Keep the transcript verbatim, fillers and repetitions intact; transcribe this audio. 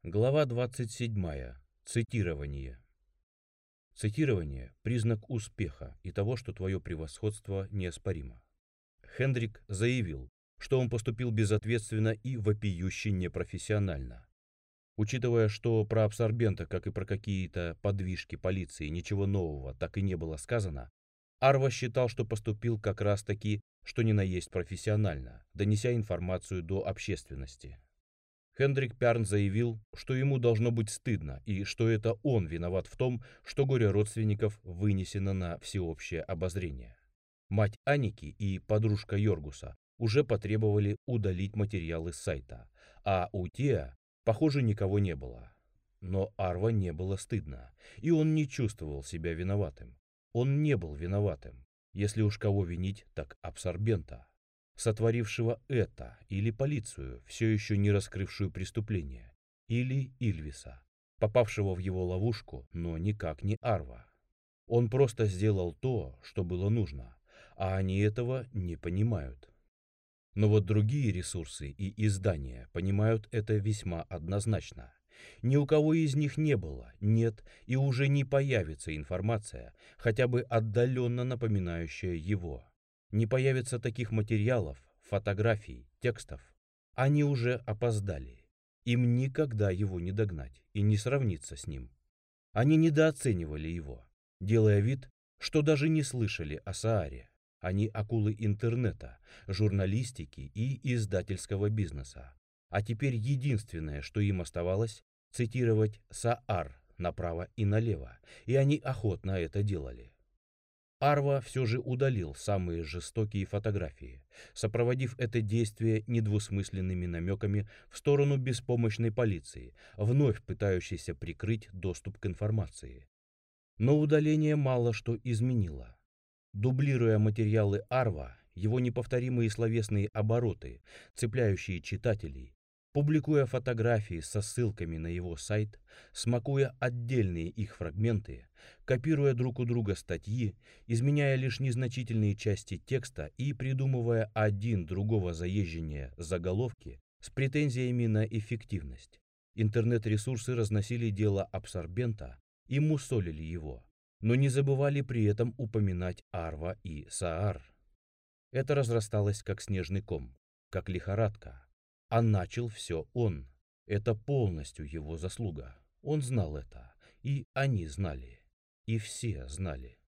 Глава двадцать седьмая. Цитирование. Цитирование – признак успеха и того, что твое превосходство неоспоримо. Хендрик заявил, что он поступил безответственно и вопиюще непрофессионально. Учитывая, что про абсорбента, как и про какие-то подвижки полиции, ничего нового так и не было сказано, Арва считал, что поступил как раз-таки, что ни на есть профессионально, донеся информацию до общественности. Хендрик Пярн заявил, что ему должно быть стыдно и что это он виноват в том, что горе родственников вынесено на всеобщее обозрение. Мать Аники и подружка Йоргуса уже потребовали удалить материалы с сайта, а у Теа, похоже, никого не было. Но Арва не было стыдно, и он не чувствовал себя виноватым. Он не был виноватым, если уж кого винить, так абсорбента, сотворившего это, или полицию, все еще не раскрывшую преступление, или Ильвиса, попавшего в его ловушку, но никак не Арва. Он просто сделал то, что было нужно, а они этого не понимают. Но вот другие ресурсы и издания понимают это весьма однозначно. Ни у кого из них не было, нет и уже не появится информация, хотя бы отдаленно напоминающая его. Не появится таких материалов, фотографий, текстов. Они уже опоздали. Им никогда его не догнать и не сравниться с ним. Они недооценивали его, делая вид, что даже не слышали о Сааре. Они акулы интернета, журналистики и издательского бизнеса. А теперь единственное, что им оставалось, цитировать Саар направо и налево, и они охотно это делали. Арва все же удалил самые жестокие фотографии, сопроводив это действие недвусмысленными намеками в сторону беспомощной полиции, вновь пытающейся прикрыть доступ к информации. Но удаление мало что изменило. Дублируя материалы Арва, его неповторимые словесные обороты, цепляющие читателей, публикуя фотографии со ссылками на его сайт, смакуя отдельные их фрагменты, копируя друг у друга статьи, изменяя лишь незначительные части текста и придумывая один другого заезженнее заголовки с претензиями на эффективность. Интернет-ресурсы разносили дело абсорбента и мусолили его, но не забывали при этом упоминать Арва и Саар. Это разрасталось как снежный ком, как лихорадка. А начал все он. Это полностью его заслуга. Он знал это, и они знали, и все знали.